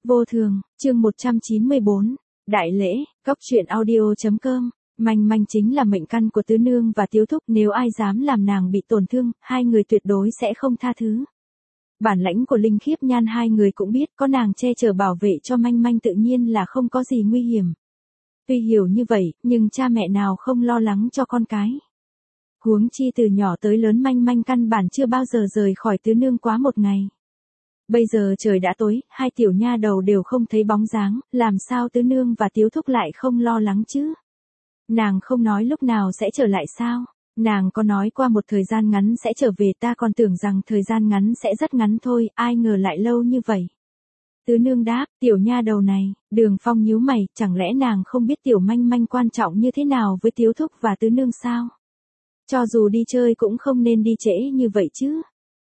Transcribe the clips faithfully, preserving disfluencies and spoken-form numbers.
Vô thường, chương một trăm chín mươi bốn, Đại lễ, góc truyện audio.com, Manh Manh chính là mệnh căn của Tứ Nương và Tiếu Thúc, nếu ai dám làm nàng bị tổn thương, hai người tuyệt đối sẽ không tha thứ. Bản lãnh của Linh Khiếp Nhan hai người cũng biết, có nàng che chở bảo vệ cho Manh Manh tự nhiên là không có gì nguy hiểm. Tuy hiểu như vậy, nhưng cha mẹ nào không lo lắng cho con cái. Huống chi từ nhỏ tới lớn Manh Manh căn bản chưa bao giờ rời khỏi Tứ Nương quá một ngày. Bây giờ trời đã tối, hai tiểu nha đầu đều không thấy bóng dáng, làm sao Tứ Nương và Tiếu Thúc lại không lo lắng chứ? Nàng không nói lúc nào sẽ trở lại sao? Nàng có nói qua một thời gian ngắn sẽ trở về, ta còn tưởng rằng thời gian ngắn sẽ rất ngắn thôi, ai ngờ lại lâu như vậy. Tứ Nương đáp, tiểu nha đầu này, Đường Phong nhíu mày, chẳng lẽ nàng không biết tiểu Manh Manh quan trọng như thế nào với Tiếu Thúc và Tứ Nương sao? Cho dù đi chơi cũng không nên đi trễ như vậy chứ.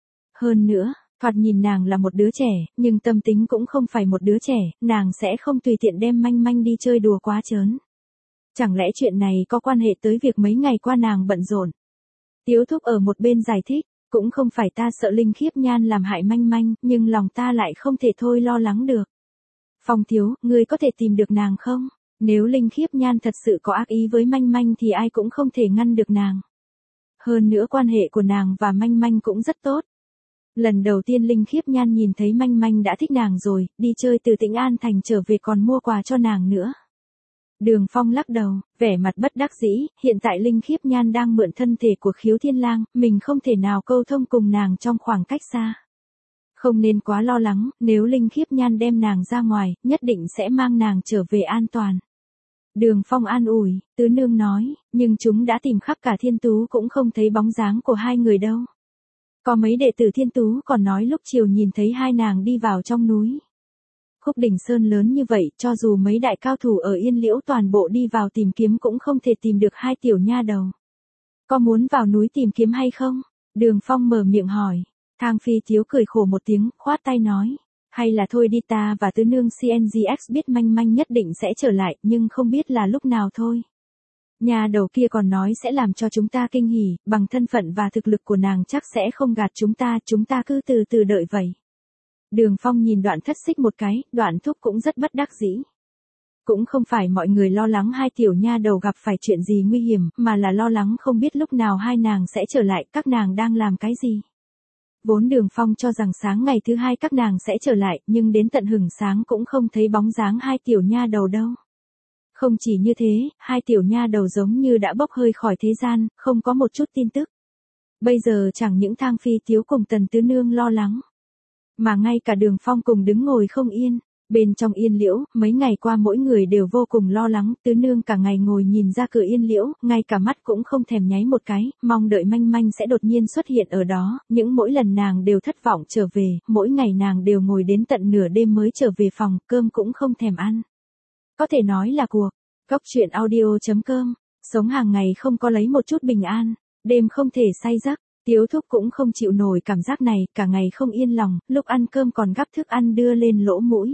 Hơn nữa, thoạt nhìn nàng là một đứa trẻ, nhưng tâm tính cũng không phải một đứa trẻ, nàng sẽ không tùy tiện đem Manh Manh đi chơi đùa quá trớn. Chẳng lẽ chuyện này có quan hệ tới việc mấy ngày qua nàng bận rộn? Tiếu Thúc ở một bên giải thích, cũng không phải ta sợ Linh Khiếp Nhan làm hại Manh Manh, nhưng lòng ta lại không thể thôi lo lắng được. Phong thiếu, ngươi có thể tìm được nàng không? Nếu Linh Khiếp Nhan thật sự có ác ý với Manh Manh thì ai cũng không thể ngăn được nàng. Hơn nữa quan hệ của nàng và Manh Manh cũng rất tốt. Lần đầu tiên Linh Khiếp Nhan nhìn thấy Manh Manh đã thích nàng rồi, đi chơi từ Tĩnh An Thành trở về còn mua quà cho nàng nữa. Đường Phong lắc đầu, vẻ mặt bất đắc dĩ, hiện tại Linh Khiếp Nhan đang mượn thân thể của Khiếu Thiên Lang, mình không thể nào câu thông cùng nàng trong khoảng cách xa. Không nên quá lo lắng, nếu Linh Khiếp Nhan đem nàng ra ngoài, nhất định sẽ mang nàng trở về an toàn. Đường Phong an ủi, Tứ Nương nói, nhưng chúng đã tìm khắp cả Thiên Tú cũng không thấy bóng dáng của hai người đâu. Có mấy đệ tử Thiên Tú còn nói lúc chiều nhìn thấy hai nàng đi vào trong núi. Khúc Đỉnh Sơn lớn như vậy, cho dù mấy đại cao thủ ở Yên Liễu toàn bộ đi vào tìm kiếm cũng không thể tìm được hai tiểu nha đầu. Có muốn vào núi tìm kiếm hay không? Đường Phong mở miệng hỏi. Thang Phi Tiếu cười khổ một tiếng, khoát tay nói. Hay là thôi đi, ta và Tứ Nương xê en giê ích biết Manh Manh nhất định sẽ trở lại, nhưng không biết là lúc nào thôi. Nhà đầu kia còn nói sẽ làm cho chúng ta kinh hỉ, bằng thân phận và thực lực của nàng chắc sẽ không gạt chúng ta, chúng ta cứ từ từ đợi vậy. Đường Phong nhìn Đoạn Thất Xích một cái, Đoạn Thúc cũng rất bất đắc dĩ. Cũng không phải mọi người lo lắng hai tiểu nha đầu gặp phải chuyện gì nguy hiểm, mà là lo lắng không biết lúc nào hai nàng sẽ trở lại, các nàng đang làm cái gì. Vốn Đường Phong cho rằng sáng ngày thứ hai các nàng sẽ trở lại, nhưng đến tận hửng sáng cũng không thấy bóng dáng hai tiểu nha đầu đâu. Không chỉ như thế, hai tiểu nha đầu giống như đã bốc hơi khỏi thế gian, không có một chút tin tức. Bây giờ chẳng những Thang Phi Tiếu cùng Tần Tứ Nương lo lắng, mà ngay cả Đường Phong cùng đứng ngồi không yên. Bên trong Yên Liễu, mấy ngày qua mỗi người đều vô cùng lo lắng, Tứ Nương cả ngày ngồi nhìn ra cửa Yên Liễu, ngay cả mắt cũng không thèm nháy một cái, mong đợi Manh Manh sẽ đột nhiên xuất hiện ở đó, những mỗi lần nàng đều thất vọng trở về, mỗi ngày nàng đều ngồi đến tận nửa đêm mới trở về phòng, cơm cũng không thèm ăn. Có thể nói là cuộc, góc truyện audio.com, sống hàng ngày không có lấy một chút bình an, đêm không thể say giấc. Tiếu Thúc cũng không chịu nổi cảm giác này, cả ngày không yên lòng, lúc ăn cơm còn gắp thức ăn đưa lên lỗ mũi.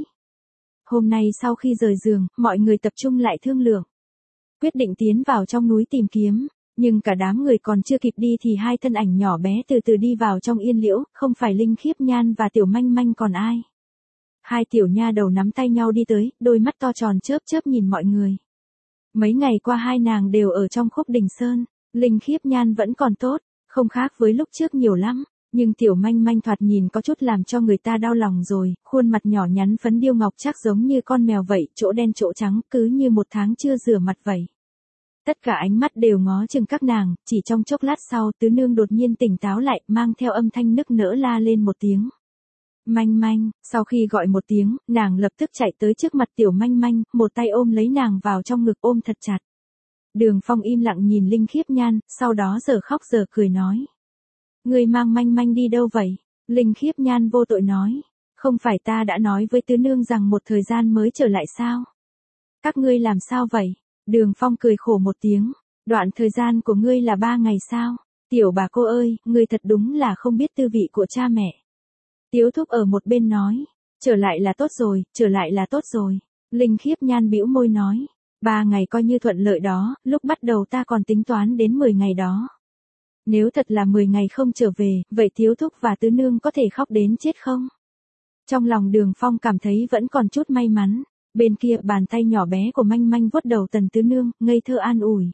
Hôm nay sau khi rời giường, mọi người tập trung lại thương lượng. Quyết định tiến vào trong núi tìm kiếm, nhưng cả đám người còn chưa kịp đi thì hai thân ảnh nhỏ bé từ từ đi vào trong Yên Liễu, không phải Linh Khiếp Nhan và tiểu Manh Manh còn ai. Hai tiểu nha đầu nắm tay nhau đi tới, đôi mắt to tròn chớp chớp nhìn mọi người. Mấy ngày qua hai nàng đều ở trong Khúc Đỉnh Sơn, Linh Khiếp Nhan vẫn còn tốt. Không khác với lúc trước nhiều lắm, nhưng tiểu Manh Manh thoạt nhìn có chút làm cho người ta đau lòng rồi, khuôn mặt nhỏ nhắn phấn điêu ngọc chắc giống như con mèo vậy, chỗ đen chỗ trắng, cứ như một tháng chưa rửa mặt vậy. Tất cả ánh mắt đều ngó chừng các nàng, chỉ trong chốc lát sau, Tứ Nương đột nhiên tỉnh táo lại, mang theo âm thanh nức nở la lên một tiếng. Manh Manh, sau khi gọi một tiếng, nàng lập tức chạy tới trước mặt tiểu Manh Manh, một tay ôm lấy nàng vào trong ngực ôm thật chặt. Đường Phong im lặng nhìn Linh Khiếp Nhan, sau đó giờ khóc giờ cười nói. Người mang Manh Manh đi đâu vậy? Linh Khiếp Nhan vô tội nói. Không phải ta đã nói với Tứ Nương rằng một thời gian mới trở lại sao? Các ngươi làm sao vậy? Đường Phong cười khổ một tiếng. Đoạn thời gian của ngươi là ba ngày sao? Tiểu bà cô ơi, ngươi thật đúng là không biết tư vị của cha mẹ. Tiếu Thúc ở một bên nói. Trở lại là tốt rồi, trở lại là tốt rồi. Linh Khiếp Nhan bĩu môi nói. Ba ngày coi như thuận lợi đó, lúc bắt đầu ta còn tính toán đến mười ngày đó. Nếu thật là mười ngày không trở về, vậy Tiếu Thúc và Tứ Nương có thể khóc đến chết không? Trong lòng Đường Phong cảm thấy vẫn còn chút may mắn. Bên kia bàn tay nhỏ bé của Manh Manh vuốt đầu Tần Tứ Nương, ngây thơ an ủi.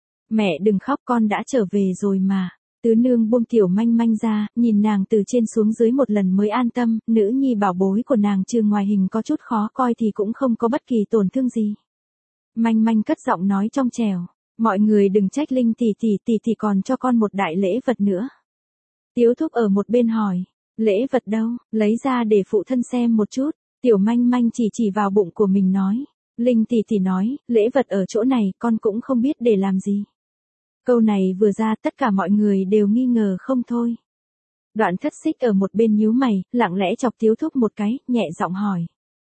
Mẹ đừng khóc, con đã trở về rồi mà. Tứ Nương buông tiểu Manh Manh ra, nhìn nàng từ trên xuống dưới một lần mới an tâm, nữ nhi bảo bối của nàng trừ ngoài hình có chút khó coi thì cũng không có bất kỳ tổn thương gì. Manh Manh cất giọng nói trong trẻo, mọi người đừng trách Linh tỷ tỷ, tỷ tỷ còn cho con một đại lễ vật nữa. Tiếu Thúc ở một bên hỏi, lễ vật đâu, lấy ra để phụ thân xem một chút. Tiểu Manh Manh chỉ chỉ vào bụng của mình nói, Linh tỷ tỷ nói, lễ vật ở chỗ này, con cũng không biết để làm gì. Câu này vừa ra tất cả mọi người đều nghi ngờ không thôi. Đoạn Thất Xích ở một bên nhíu mày, lặng lẽ chọc Tiếu Thúc một cái, nhẹ giọng hỏi.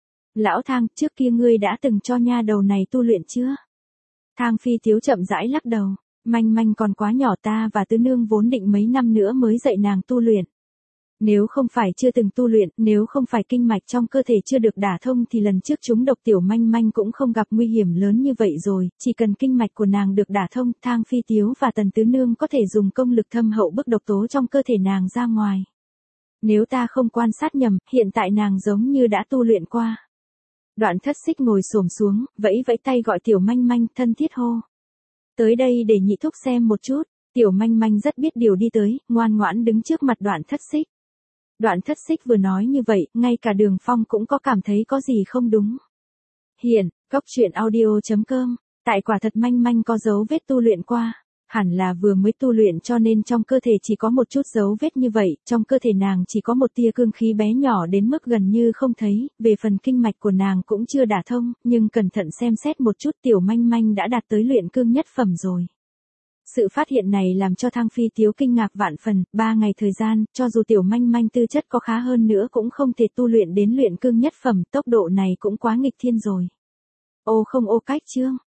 Lão Thang, trước kia ngươi đã từng cho nha đầu này tu luyện chưa? Thang Phi Tiếu chậm rãi lắc đầu, Manh Manh còn quá nhỏ, ta và Tứ Nương vốn định mấy năm nữa mới dạy nàng tu luyện. Nếu không phải chưa từng tu luyện, nếu không phải kinh mạch trong cơ thể chưa được đả thông thì lần trước chúng độc tiểu Manh Manh cũng không gặp nguy hiểm lớn như vậy rồi, chỉ cần kinh mạch của nàng được đả thông, Thang Phi Tiếu và Tần Tứ Nương có thể dùng công lực thâm hậu bức độc tố trong cơ thể nàng ra ngoài. Nếu ta không quan sát nhầm, hiện tại nàng giống như đã tu luyện qua. Đoạn Thất Xích ngồi xổm xuống, vẫy vẫy tay gọi tiểu Manh Manh, thân thiết hô. Tới đây để nhị thúc xem một chút. Tiểu Manh Manh rất biết điều đi tới, ngoan ngoãn đứng trước mặt Đoạn Thất Xích. Đoạn Thất Xích vừa nói như vậy, ngay cả Đường Phong cũng có cảm thấy có gì không đúng. Hiện, góc truyện audio chấm com, tại quả thật Manh Manh có dấu vết tu luyện qua. Hẳn là vừa mới tu luyện cho nên trong cơ thể chỉ có một chút dấu vết như vậy, trong cơ thể nàng chỉ có một tia cương khí bé nhỏ đến mức gần như không thấy, về phần kinh mạch của nàng cũng chưa đả thông, nhưng cẩn thận xem xét một chút tiểu Manh Manh đã đạt tới luyện cương nhất phẩm rồi. Sự phát hiện này làm cho Thang Phi Tiếu kinh ngạc vạn phần, ba ngày thời gian, cho dù tiểu Manh Manh tư chất có khá hơn nữa cũng không thể tu luyện đến luyện cương nhất phẩm, tốc độ này cũng quá nghịch thiên rồi. Ô không ô cách chương.